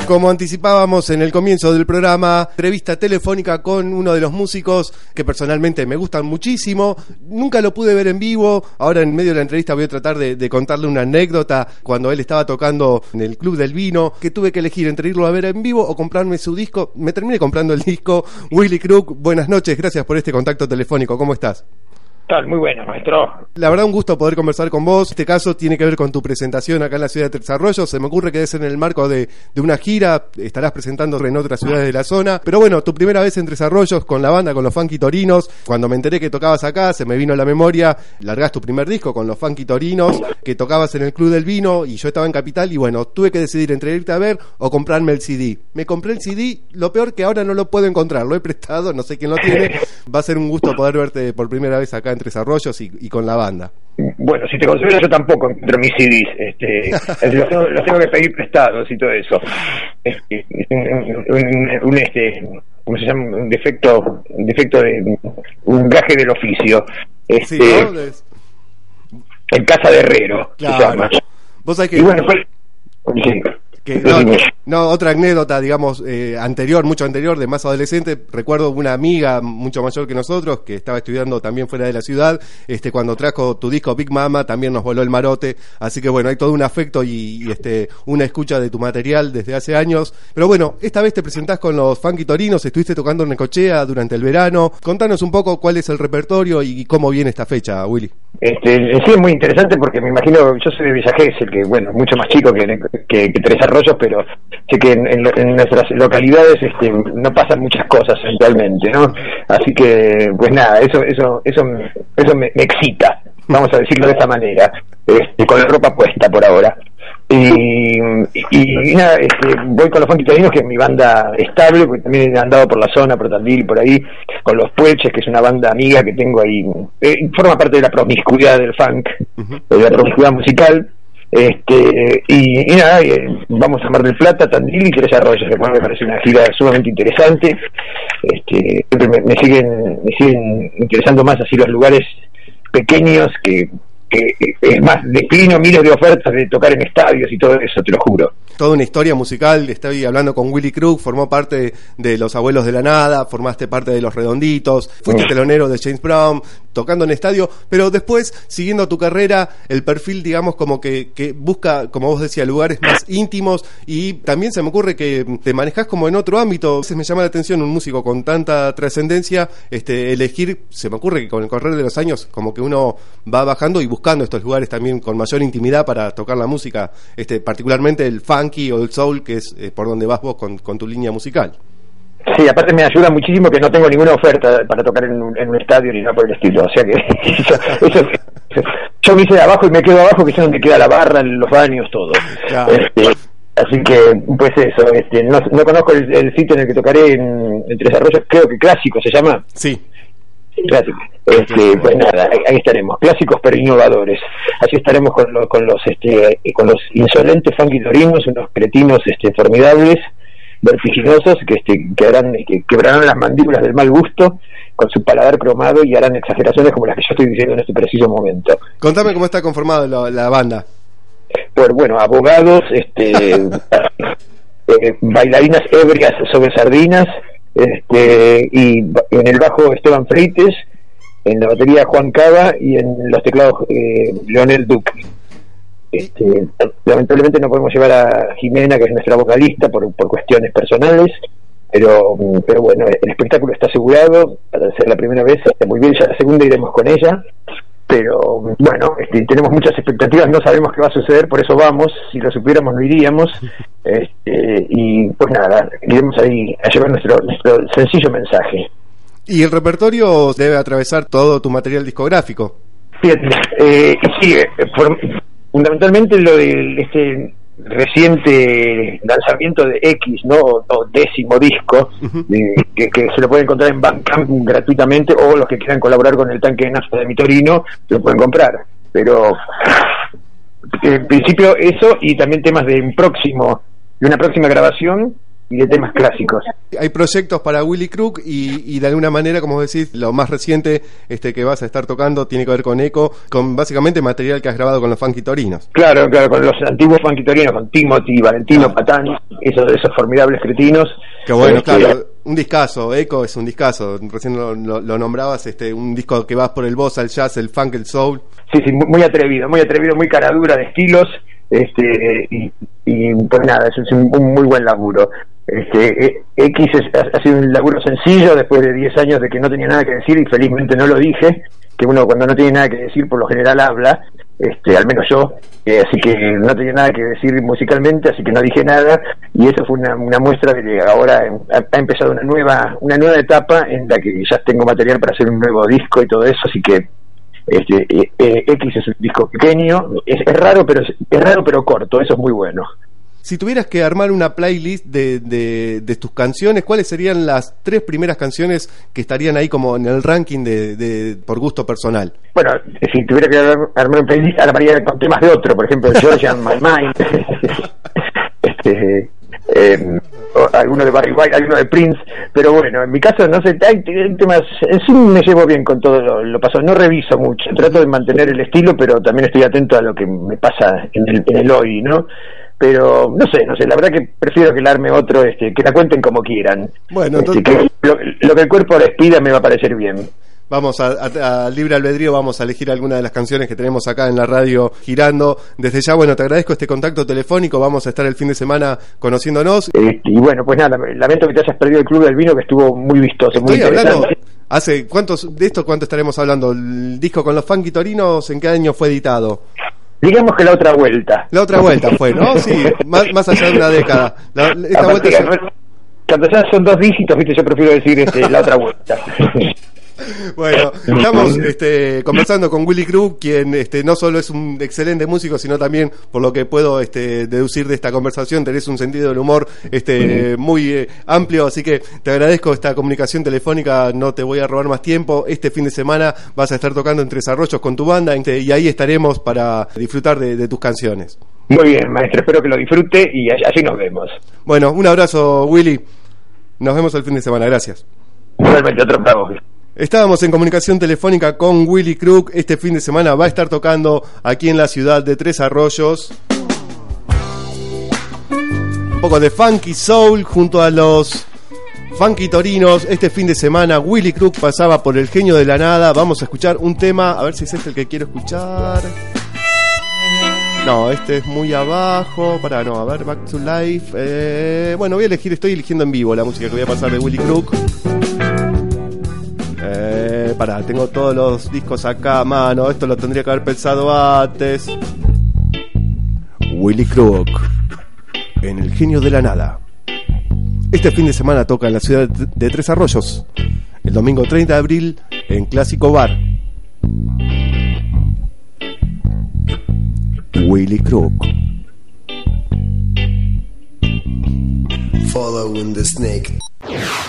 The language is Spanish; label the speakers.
Speaker 1: Como anticipábamos en el comienzo del programa, entrevista telefónica con uno de los músicos que personalmente me gustan muchísimo. Nunca lo pude ver en vivo. Ahora en medio de la entrevista voy a tratar de contarle una anécdota cuando él estaba tocando en el Club del Vino, que tuve que elegir entre irlo a ver en vivo o comprarme su disco. Me terminé comprando el disco. Willy Crook, buenas noches, gracias por este contacto telefónico. ¿Cómo estás?
Speaker 2: Tal, muy bueno, maestro.
Speaker 1: La verdad, un gusto poder conversar con vos. Este caso tiene que ver con tu presentación acá en la ciudad de Tres Arroyos. Se me ocurre que es en el marco de una gira. Estarás presentando en otras ciudades de la zona. Pero bueno, tu primera vez en Tres Arroyos con la banda, con los Funky Torinos. Cuando me enteré que tocabas acá, se me vino a la memoria. Largás tu primer disco con los Funky Torinos, que tocabas en el Club del Vino, y yo estaba en Capital. Y bueno, tuve que decidir entre irte a ver o comprarme el CD. Me compré el CD. Lo peor que ahora no lo puedo encontrar. Lo he prestado, no sé quién lo tiene. Va a ser un gusto poder verte por primera vez acá en Tres Arroyos y con la banda.
Speaker 2: Bueno, si te considero, yo tampoco encuentro mis CDs, los tengo que pedir prestados y todo eso. ¿Cómo se llama? Un defecto de un gaje del oficio.
Speaker 1: Sí, ¿no?
Speaker 2: En casa de herrero,
Speaker 1: claro.
Speaker 2: Se llama.
Speaker 1: Vos sabés que...
Speaker 2: Y bueno, sí.
Speaker 1: Otra anécdota, digamos, mucho anterior, de más adolescente. Recuerdo una amiga mucho mayor que nosotros, que estaba estudiando también fuera de la ciudad, cuando trajo tu disco Big Mama, también nos voló el marote. Así que bueno, hay todo un afecto y una escucha de tu material desde hace años. Pero bueno, esta vez te presentás con los Funky Torinos, estuviste tocando en Necochea durante el verano. Contanos un poco cuál es el repertorio y cómo viene esta fecha, Willy.
Speaker 2: Sí, es muy interesante porque me imagino, yo soy de Villa Gesell, que bueno, mucho más chico que Tres Arroyos, pero sé que en nuestras localidades no pasan muchas cosas actualmente, ¿no? Así que, pues nada, eso me excita, vamos a decirlo de esta manera, con la ropa puesta por ahora. Y nada, voy con los Funky Torinos, que es mi banda estable, porque también he andado por la zona, por Tandil y por ahí, con los Puelches, que es una banda amiga que tengo ahí, forma parte de la promiscuidad del funk, de la promiscuidad musical. Y nada, vamos a Mar del Plata, Tandil y Tres Arroyos, que me parece una gira sumamente interesante. Siempre me siguen interesando más así los lugares pequeños, que es más, declino miles de ofertas de tocar en estadios y todo eso, te lo juro.
Speaker 1: Toda una historia musical. Estoy hablando con Willy Crook, formó parte de Los Abuelos de la Nada, formaste parte de Los Redonditos, fuiste telonero de James Brown, tocando en estadio, pero después, siguiendo tu carrera, el perfil, digamos, como que busca, como vos decías, lugares más íntimos, y también se me ocurre que te manejás como en otro ámbito. A veces me llama la atención un músico con tanta trascendencia, elegir, se me ocurre que con el correr de los años, como que uno va bajando y buscando estos lugares también con mayor intimidad para tocar la música, particularmente el funky o el soul, que es por donde vas vos con tu línea musical.
Speaker 2: Sí, aparte me ayuda muchísimo que no tengo ninguna oferta para tocar en un estadio ni nada por el estilo, o sea que eso yo me hice de abajo y me quedo abajo, que es donde queda la barra, los baños, todo. Claro. Así que, pues eso, no conozco el sitio en el que tocaré en Tres Arroyos, creo que Clásico se llama.
Speaker 1: Sí.
Speaker 2: Clásico. Pues nada, ahí estaremos, clásicos pero innovadores. Así estaremos con los insolentes Funky Torinos, unos cretinos formidables, vertiginosos, que quebrarán las mandíbulas del mal gusto con su paladar cromado y harán exageraciones como las que yo estoy diciendo en este preciso momento.
Speaker 1: Contame cómo está conformada la banda.
Speaker 2: Pues bueno, abogados, bailarinas ebrias sobre sardinas, y en el bajo Esteban Freites, en la batería Juan Cava y en los teclados Leonel Duque. Lamentablemente no podemos llevar a Jimena, que es nuestra vocalista, por cuestiones personales, pero bueno, el espectáculo está asegurado para ser la primera vez, está muy bien, ya la segunda iremos con ella, pero bueno, tenemos muchas expectativas, no sabemos qué va a suceder, por eso vamos, si lo supiéramos no iríamos, y pues nada, iremos ahí a llevar nuestro sencillo mensaje.
Speaker 1: Y el repertorio debe atravesar todo tu material discográfico.
Speaker 2: Fíjate, sí, fundamentalmente lo de reciente lanzamiento de X, ¿no? O 10º disco, que se lo pueden encontrar en Bandcamp gratuitamente, o los que quieran colaborar con el tanque de nafta de mi Torino lo pueden comprar. Pero en principio eso, y también temas de una próxima grabación y de temas clásicos.
Speaker 1: Hay proyectos para Willy Crook y de alguna manera, como vos decís, lo más reciente que vas a estar tocando tiene que ver con Eco, con básicamente material que has grabado con los Funky Torinos.
Speaker 2: Claro, con los antiguos Funky Torinos, con Timothy, Valentino, Patán, esos formidables cretinos.
Speaker 1: Qué bueno, claro, un discazo, Eco es un discazo, recién lo nombrabas, un disco que vas por el bossa, el jazz, el funk, el soul.
Speaker 2: Sí, muy atrevido, muy caradura de estilos, y pues nada, es un muy buen laburo. X ha sido un laburo sencillo después de 10 años de que no tenía nada que decir y felizmente no lo dije, que uno cuando no tiene nada que decir por lo general habla, al menos yo, así que no tenía nada que decir musicalmente, así que no dije nada, y eso fue una muestra de que ahora ha empezado una nueva etapa en la que ya tengo material para hacer un nuevo disco y todo eso, así que X es un disco pequeño, es raro pero corto, eso es muy bueno.
Speaker 1: Si tuvieras que armar una playlist de tus canciones, ¿cuáles serían las 3 primeras canciones que estarían ahí como en el ranking de por gusto personal?
Speaker 2: Bueno, si tuviera que armar una playlist, armaría con temas de otro, por ejemplo, Georgia and My Mind, alguno de Barry White, alguno de Prince, pero bueno, en mi caso no sé, hay temas, en sí me llevo bien con todo lo pasado, no reviso mucho, trato de mantener el estilo, pero también estoy atento a lo que me pasa en el hoy, ¿no? Pero no sé, la verdad que prefiero que la arme otro, que la cuenten como quieran. Bueno, entonces que lo que el cuerpo les pida me va a parecer bien.
Speaker 1: Vamos a libre albedrío, vamos a elegir alguna de las canciones que tenemos acá en la radio girando. Desde ya, bueno, te agradezco este contacto telefónico, vamos a estar el fin de semana conociéndonos.
Speaker 2: Y bueno, pues nada, lamento que te hayas perdido el Club del Vino, que estuvo muy vistoso, muy interesante.
Speaker 1: Hablando, ¿cuánto estaremos hablando? ¿El disco con los Funky Torinos en qué año fue editado?
Speaker 2: Digamos que la otra vuelta.
Speaker 1: La otra vuelta fue, ¿no? Sí, más allá de una década. Esta vuelta
Speaker 2: cuando ya son 2 dígitos, viste, yo prefiero decir la otra vuelta.
Speaker 1: Bueno, estamos conversando con Willy Crook, quien no solo es un excelente músico, sino también, por lo que puedo deducir de esta conversación, tenés un sentido del humor muy amplio, así que te agradezco esta comunicación telefónica, no te voy a robar más tiempo. Este fin de semana vas a estar tocando en Tres Arroyos con tu banda, y ahí estaremos para disfrutar de tus canciones.
Speaker 2: Muy bien, maestro, espero que lo disfrute y allí nos vemos.
Speaker 1: Bueno, un abrazo, Willy, nos vemos el fin de semana, gracias.
Speaker 2: Igualmente, otro bravo.
Speaker 1: Estábamos en comunicación telefónica con Willy Crook. Este fin de semana va a estar tocando aquí en la ciudad de Tres Arroyos. Un poco de funky soul junto a los Funky Torinos. Este fin de semana Willy Crook pasaba por El Genio de la Nada. Vamos a escuchar un tema, a ver si es el que quiero escuchar. No, es muy abajo. A ver, Back to Life. Bueno, estoy eligiendo en vivo la música que voy a pasar de Willy Crook. Tengo todos los discos acá a mano. Esto lo tendría que haber pensado antes. Willy Crook en El Genio de la Nada. Este fin de semana toca en la ciudad de Tres Arroyos. El domingo 30 de abril en Clásico Bar. Willy Crook.
Speaker 3: Following the snake.